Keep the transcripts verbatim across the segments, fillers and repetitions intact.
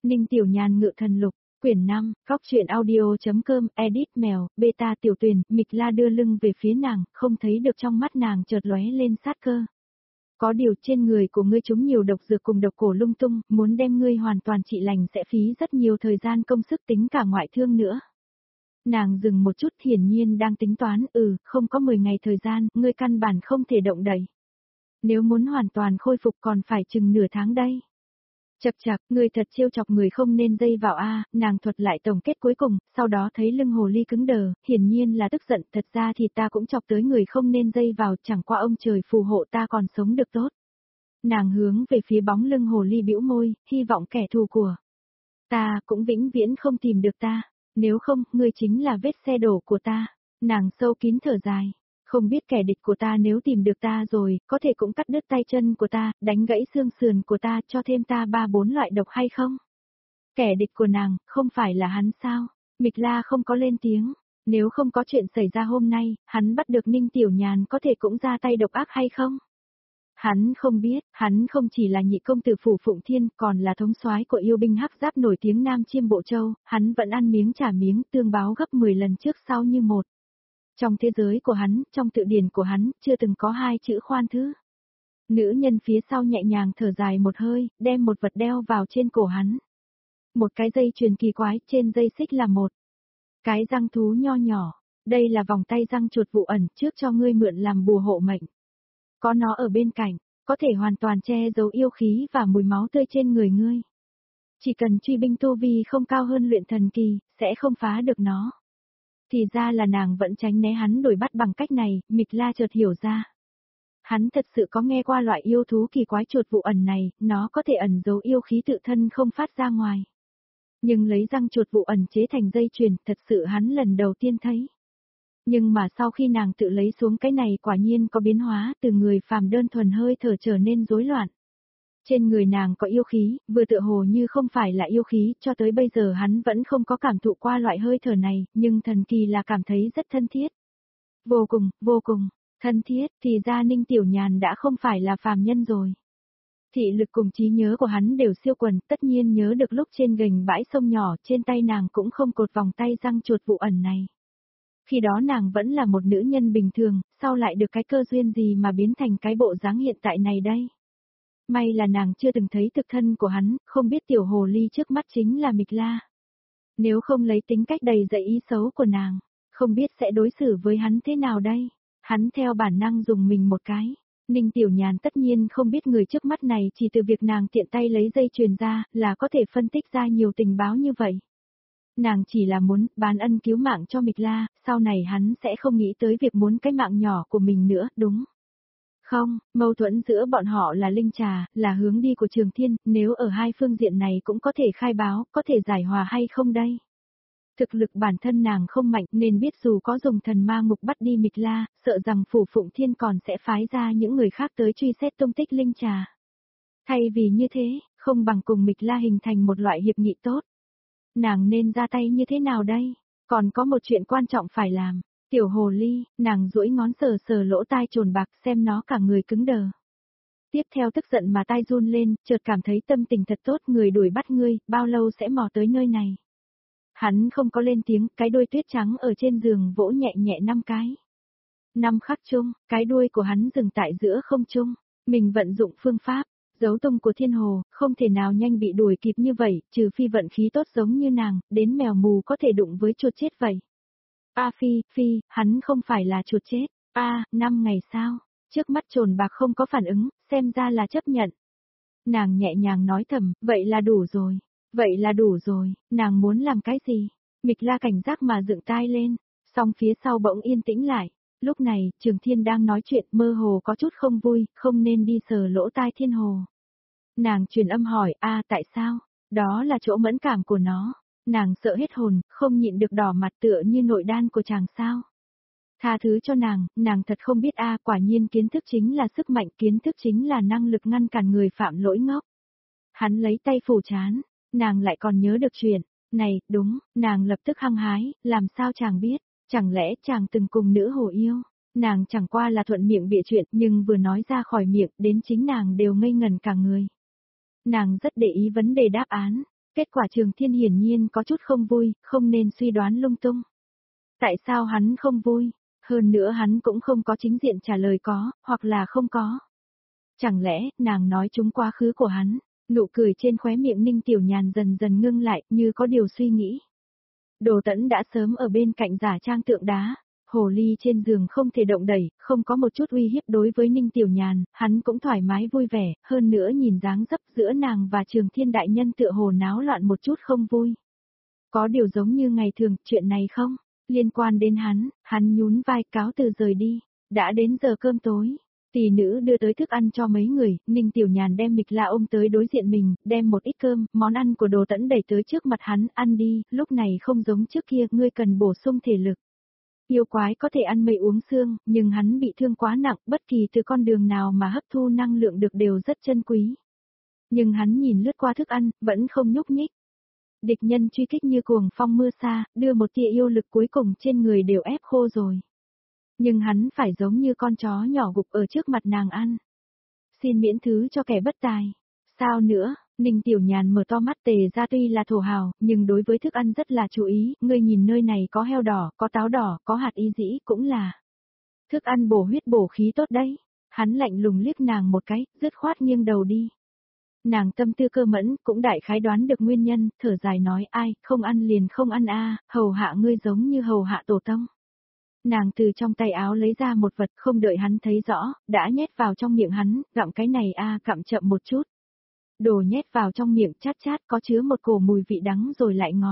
Ninh Tiểu Nhàn ngự thần lục, quyển năm, góc truyện audio.com, edit mèo, beta tiểu tuyền, Mịch La đưa lưng về phía nàng, không thấy được trong mắt nàng chợt lóe lên sát cơ. Có điều trên người của ngươi chúng nhiều độc dược cùng độc cổ lung tung, muốn đem ngươi hoàn toàn trị lành sẽ phí rất nhiều thời gian công sức tính cả ngoại thương nữa. Nàng dừng một chút hiển nhiên đang tính toán, ừ, không có mười ngày thời gian, ngươi căn bản không thể động đậy. Nếu muốn hoàn toàn khôi phục còn phải chừng nửa tháng đây. Chậc chậc, người thật trêu chọc người không nên dây vào a, nàng thuật lại tổng kết cuối cùng, sau đó thấy lưng hồ ly cứng đờ, hiển nhiên là tức giận, thật ra thì ta cũng chọc tới người không nên dây vào, chẳng qua ông trời phù hộ ta còn sống được tốt. Nàng hướng về phía bóng lưng hồ ly bĩu môi, hy vọng kẻ thù của ta cũng vĩnh viễn không tìm được ta, nếu không, ngươi chính là vết xe đổ của ta. Nàng sâu kín thở dài. Không biết kẻ địch của ta nếu tìm được ta rồi, có thể cũng cắt đứt tay chân của ta, đánh gãy xương sườn của ta, cho thêm ta ba bốn loại độc hay không? Kẻ địch của nàng, không phải là hắn sao? Mịch La không có lên tiếng. Nếu không có chuyện xảy ra hôm nay, hắn bắt được Ninh Tiểu Nhàn có thể cũng ra tay độc ác hay không? Hắn không biết, hắn không chỉ là nhị công tử phủ Phụng Thiên, còn là thống soái của yêu binh hắc giáp nổi tiếng Nam Chiêm Bộ Châu, hắn vẫn ăn miếng trả miếng, tương báo gấp mười lần trước sau như một. Trong thế giới của hắn, trong tự điển của hắn, chưa từng có hai chữ khoan thứ. Nữ nhân phía sau nhẹ nhàng thở dài một hơi, đem một vật đeo vào trên cổ hắn. Một cái dây chuyền kỳ quái, trên dây xích là một cái răng thú nho nhỏ. Đây là vòng tay răng chuột vụ ẩn trước cho ngươi mượn làm bùa hộ mệnh. Có nó ở bên cạnh, có thể hoàn toàn che giấu yêu khí và mùi máu tươi trên người ngươi. Chỉ cần truy binh tu vi không cao hơn luyện thần kỳ, sẽ không phá được nó. Thì ra là nàng vẫn tránh né hắn đuổi bắt bằng cách này, Mịch La chợt hiểu ra. Hắn thật sự có nghe qua loại yêu thú kỳ quái chuột vụ ẩn này, nó có thể ẩn giấu yêu khí tự thân không phát ra ngoài. Nhưng lấy răng chuột vụ ẩn chế thành dây chuyền, thật sự hắn lần đầu tiên thấy. Nhưng mà sau khi nàng tự lấy xuống cái này quả nhiên có biến hóa, từ người phàm đơn thuần hơi thở trở nên rối loạn. Trên người nàng có yêu khí, vừa tựa hồ như không phải là yêu khí, cho tới bây giờ hắn vẫn không có cảm thụ qua loại hơi thở này, nhưng thần kỳ là cảm thấy rất thân thiết. Vô cùng, vô cùng, thân thiết, thì ra Ninh Tiểu Nhàn đã không phải là phàm nhân rồi. Thị lực cùng trí nhớ của hắn đều siêu quần, tất nhiên nhớ được lúc trên gành bãi sông nhỏ, trên tay nàng cũng không cột vòng tay răng chuột vụ ẩn này. Khi đó nàng vẫn là một nữ nhân bình thường, sao lại được cái cơ duyên gì mà biến thành cái bộ dáng hiện tại này đây? May là nàng chưa từng thấy thực thân của hắn, không biết tiểu hồ ly trước mắt chính là Mịch La. Nếu không lấy tính cách đầy dẫy ý xấu của nàng, không biết sẽ đối xử với hắn thế nào đây? Hắn theo bản năng dùng mình một cái. Ninh Tiểu Nhàn tất nhiên không biết người trước mắt này chỉ từ việc nàng tiện tay lấy dây chuyền ra là có thể phân tích ra nhiều tình báo như vậy. Nàng chỉ là muốn bán ân cứu mạng cho Mịch La, sau này hắn sẽ không nghĩ tới việc muốn cái mạng nhỏ của mình nữa, đúng? Không, mâu thuẫn giữa bọn họ là linh trà, là hướng đi của Trường Thiên, nếu ở hai phương diện này cũng có thể khai báo, có thể giải hòa hay không đây? Thực lực bản thân nàng không mạnh nên biết dù có dùng thần ma ngục bắt đi Mịch La, sợ rằng phủ Phụng Thiên còn sẽ phái ra những người khác tới truy xét tung tích linh trà. Thay vì như thế, không bằng cùng Mịch La hình thành một loại hiệp nghị tốt. Nàng nên ra tay như thế nào đây? Còn có một chuyện quan trọng phải làm. Tiểu hồ ly, nàng duỗi ngón sờ sờ lỗ tai trồn bạc xem nó cả người cứng đờ. Tiếp theo tức giận mà tai run lên, chợt cảm thấy tâm tình thật tốt, người đuổi bắt ngươi, bao lâu sẽ mò tới nơi này. Hắn không có lên tiếng, cái đuôi tuyết trắng ở trên giường vỗ nhẹ nhẹ năm cái. Năm khắc chung, cái đuôi của hắn dừng tại giữa không trung, mình vận dụng phương pháp, dấu tung của thiên hồ, không thể nào nhanh bị đuổi kịp như vậy, trừ phi vận khí tốt giống như nàng, đến mèo mù có thể đụng với chuột chết vậy. A phi, phi, hắn không phải là chuột chết. A, năm ngày sao? Trước mắt trồn bạc không có phản ứng, xem ra là chấp nhận. Nàng nhẹ nhàng nói thầm, vậy là đủ rồi. Vậy là đủ rồi, nàng muốn làm cái gì? Mịch La cảnh giác mà dựng tai lên, song phía sau bỗng yên tĩnh lại. Lúc này, Trường Thiên đang nói chuyện mơ hồ có chút không vui, không nên đi sờ lỗ tai thiên hồ. Nàng truyền âm hỏi, a tại sao? Đó là chỗ mẫn cảm của nó. Nàng sợ hết hồn, không nhịn được đỏ mặt tựa như nội đan của chàng sao. Tha thứ cho nàng, nàng thật không biết a quả nhiên kiến thức chính là sức mạnh, kiến thức chính là năng lực ngăn cản người phạm lỗi ngốc. Hắn lấy tay phủ chán, nàng lại còn nhớ được chuyện, này, đúng, nàng lập tức hăng hái, làm sao chàng biết, chẳng lẽ chàng từng cùng nữ hồ yêu, nàng chẳng qua là thuận miệng bịa chuyện nhưng vừa nói ra khỏi miệng đến chính nàng đều ngây ngẩn cả người. Nàng rất để ý vấn đề đáp án. Kết quả Trường Thiên hiển nhiên có chút không vui, không nên suy đoán lung tung. Tại sao hắn không vui? Hơn nữa hắn cũng không có chính diện trả lời có, hoặc là không có. Chẳng lẽ, nàng nói trúng quá khứ của hắn, nụ cười trên khóe miệng Ninh Tiểu Nhàn dần dần ngưng lại, như có điều suy nghĩ. Đồ Tẫn đã sớm ở bên cạnh giả trang tượng đá, hồ ly trên giường không thể động đẩy, không có một chút uy hiếp đối với Ninh Tiểu Nhàn, hắn cũng thoải mái vui vẻ, hơn nữa nhìn dáng dấp giữa nàng và Trường Thiên đại nhân tựa hồ náo loạn một chút không vui. Có điều giống như ngày thường, chuyện này không liên quan đến hắn, hắn nhún vai cáo từ rời đi. Đã đến giờ cơm tối, tỷ nữ đưa tới thức ăn cho mấy người, Ninh Tiểu Nhàn đem Mịch La ôm tới đối diện mình, đem một ít cơm, món ăn của Đồ Tẫn đẩy tới trước mặt hắn, ăn đi, lúc này không giống trước kia, ngươi cần bổ sung thể lực. Yêu quái có thể ăn mây uống xương, nhưng hắn bị thương quá nặng, bất kỳ từ con đường nào mà hấp thu năng lượng được đều rất chân quý. Nhưng hắn nhìn lướt qua thức ăn, vẫn không nhúc nhích. Địch nhân truy kích như cuồng phong mưa xa, đưa một tia yêu lực cuối cùng trên người đều ép khô rồi. Nhưng hắn phải giống như con chó nhỏ gục ở trước mặt nàng ăn. Xin miễn thứ cho kẻ bất tài. Sao nữa, Ninh Tiểu Nhàn mở to mắt Tề ra tuy là thổ hào, nhưng đối với thức ăn rất là chú ý, ngươi nhìn nơi này có heo đỏ, có táo đỏ, có hạt y dĩ, cũng là thức ăn bổ huyết bổ khí tốt đấy. Hắn lạnh lùng liếc nàng một cái, dứt khoát nghiêng đầu đi. Nàng tâm tư cơ mẫn, cũng đại khái đoán được nguyên nhân, thở dài nói ai, không ăn liền không ăn a, hầu hạ ngươi giống như hầu hạ tổ tông. Nàng từ trong tay áo lấy ra một vật không đợi hắn thấy rõ, đã nhét vào trong miệng hắn, gặm cái này a à, gặm chậm một chút. Đồ nhét vào trong miệng chát chát có chứa một cổ mùi vị đắng rồi lại ngọt.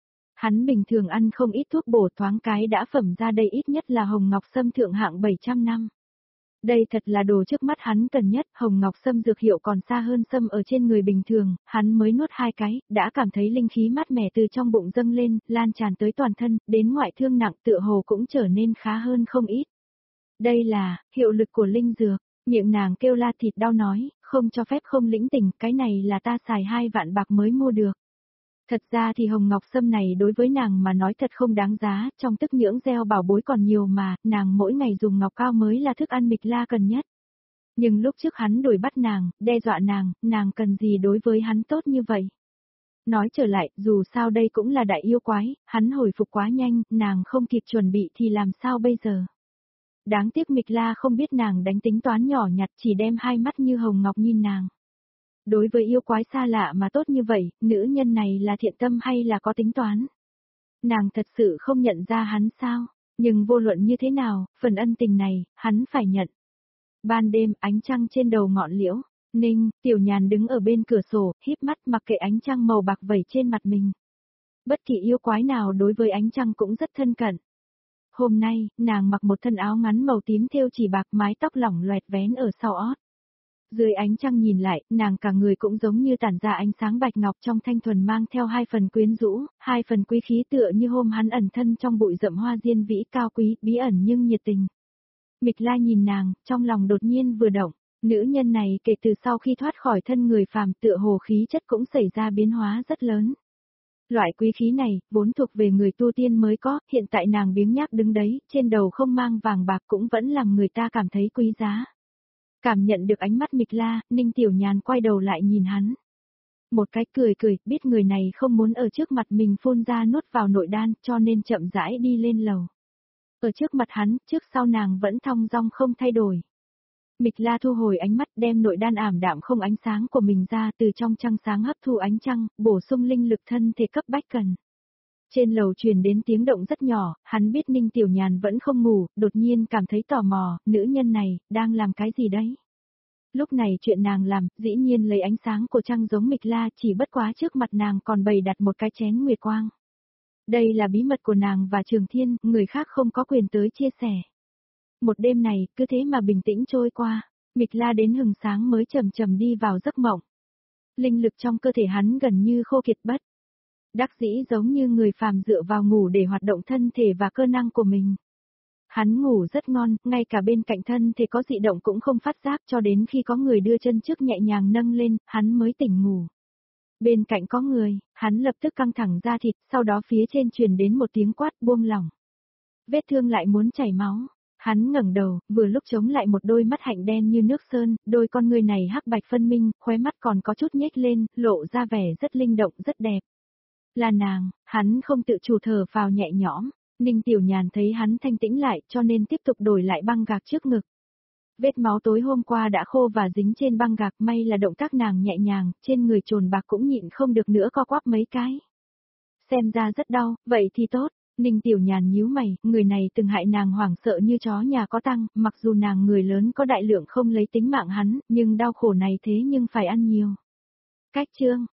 Hắn bình thường ăn không ít thuốc bổ thoáng cái đã phẩm ra đây ít nhất là hồng ngọc sâm thượng hạng bảy trăm năm. Đây thật là đồ trước mắt hắn cần nhất, hồng ngọc sâm dược hiệu còn xa hơn sâm ở trên người bình thường, hắn mới nuốt hai cái, đã cảm thấy linh khí mát mẻ từ trong bụng dâng lên, lan tràn tới toàn thân, đến ngoại thương nặng tựa hồ cũng trở nên khá hơn không ít. Đây là, hiệu lực của linh dược, miệng nàng kêu la thịt đau nói, không cho phép không lĩnh tình, cái này là ta xài hai vạn bạc mới mua được. Thật ra thì hồng ngọc sâm này đối với nàng mà nói thật không đáng giá, trong tức nhưỡng gieo bảo bối còn nhiều mà, nàng mỗi ngày dùng ngọc cao mới là thức ăn Mịch La cần nhất. Nhưng lúc trước hắn đuổi bắt nàng, đe dọa nàng, nàng cần gì đối với hắn tốt như vậy? Nói trở lại, dù sao đây cũng là đại yêu quái, hắn hồi phục quá nhanh, nàng không kịp chuẩn bị thì làm sao bây giờ? Đáng tiếc Mịch La không biết nàng đánh tính toán nhỏ nhặt, chỉ đem hai mắt như hồng ngọc nhìn nàng. Đối với yêu quái xa lạ mà tốt như vậy, nữ nhân này là thiện tâm hay là có tính toán? Nàng thật sự không nhận ra hắn sao? Nhưng vô luận như thế nào, phần ân tình này, hắn phải nhận. Ban đêm, ánh trăng trên đầu ngọn liễu, Ninh, Tiểu Nhàn đứng ở bên cửa sổ, híp mắt mặc kệ ánh trăng màu bạc vẩy trên mặt mình. Bất kỳ yêu quái nào đối với ánh trăng cũng rất thân cận. Hôm nay, nàng mặc một thân áo ngắn màu tím thêu chỉ bạc, mái tóc lỏng loẹt vén ở sau ót. Dưới ánh trăng nhìn lại, nàng cả người cũng giống như tản ra ánh sáng bạch ngọc trong thanh thuần mang theo hai phần quyến rũ, hai phần quý khí tựa như hôm hắn ẩn thân trong bụi rậm hoa diên vĩ cao quý, bí ẩn nhưng nhiệt tình. Mịch La nhìn nàng, trong lòng đột nhiên vừa động, nữ nhân này kể từ sau khi thoát khỏi thân người phàm tựa hồ khí chất cũng xảy ra biến hóa rất lớn. Loại quý khí này, vốn thuộc về người tu tiên mới có, hiện tại nàng biếng nhác đứng đấy, trên đầu không mang vàng bạc cũng vẫn làm người ta cảm thấy quý giá. Cảm nhận được ánh mắt Mịch La, Ninh Tiểu Nhàn quay đầu lại nhìn hắn. Một cái cười cười, biết người này không muốn ở trước mặt mình phun ra nuốt vào nội đan, cho nên chậm rãi đi lên lầu. Ở trước mặt hắn, trước sau nàng vẫn thong dong không thay đổi. Mịch La thu hồi ánh mắt đem nội đan ảm đạm không ánh sáng của mình ra từ trong trăng sáng hấp thu ánh trăng, bổ sung linh lực thân thể cấp bách cần. Trên lầu truyền đến tiếng động rất nhỏ, hắn biết Ninh Tiểu Nhàn vẫn không ngủ, đột nhiên cảm thấy tò mò, nữ nhân này, đang làm cái gì đấy? Lúc này chuyện nàng làm, dĩ nhiên lấy ánh sáng của trăng giống Mịch La, chỉ bất quá trước mặt nàng còn bày đặt một cái chén nguyệt quang. Đây là bí mật của nàng và Trường Thiên, người khác không có quyền tới chia sẻ. Một đêm này, cứ thế mà bình tĩnh trôi qua, Mịch La đến hừng sáng mới chậm chậm đi vào giấc mộng. Linh lực trong cơ thể hắn gần như khô kiệt bất. Đắc dĩ giống như người phàm dựa vào ngủ để hoạt động thân thể và cơ năng của mình. Hắn ngủ rất ngon, ngay cả bên cạnh thân thể có dị động cũng không phát giác cho đến khi có người đưa chân trước nhẹ nhàng nâng lên, hắn mới tỉnh ngủ. Bên cạnh có người, hắn lập tức căng thẳng da thịt, sau đó phía trên truyền đến một tiếng quát buông lỏng. Vết thương lại muốn chảy máu, Hắn ngẩng đầu, vừa lúc chống lại một đôi mắt hạnh đen như nước sơn, đôi con người này hắc bạch phân minh, khóe mắt còn có chút nhếch lên, lộ ra vẻ rất linh động, rất đẹp. Là nàng, hắn không tự chủ thở vào nhẹ nhõm. Ninh Tiểu Nhàn thấy hắn thanh tĩnh lại cho nên tiếp tục đổi lại băng gạc trước ngực. Vết máu tối hôm qua đã khô và dính trên băng gạc, may là động tác nàng nhẹ nhàng, trên người trồn bạc cũng nhịn không được nữa co quắp mấy cái. Xem ra rất đau, vậy thì tốt. Ninh Tiểu Nhàn nhíu mày, người này từng hại nàng hoảng sợ như chó nhà có tăng, mặc dù nàng người lớn có đại lượng không lấy tính mạng hắn, nhưng đau khổ này thế nhưng phải ăn nhiều. Cách chương,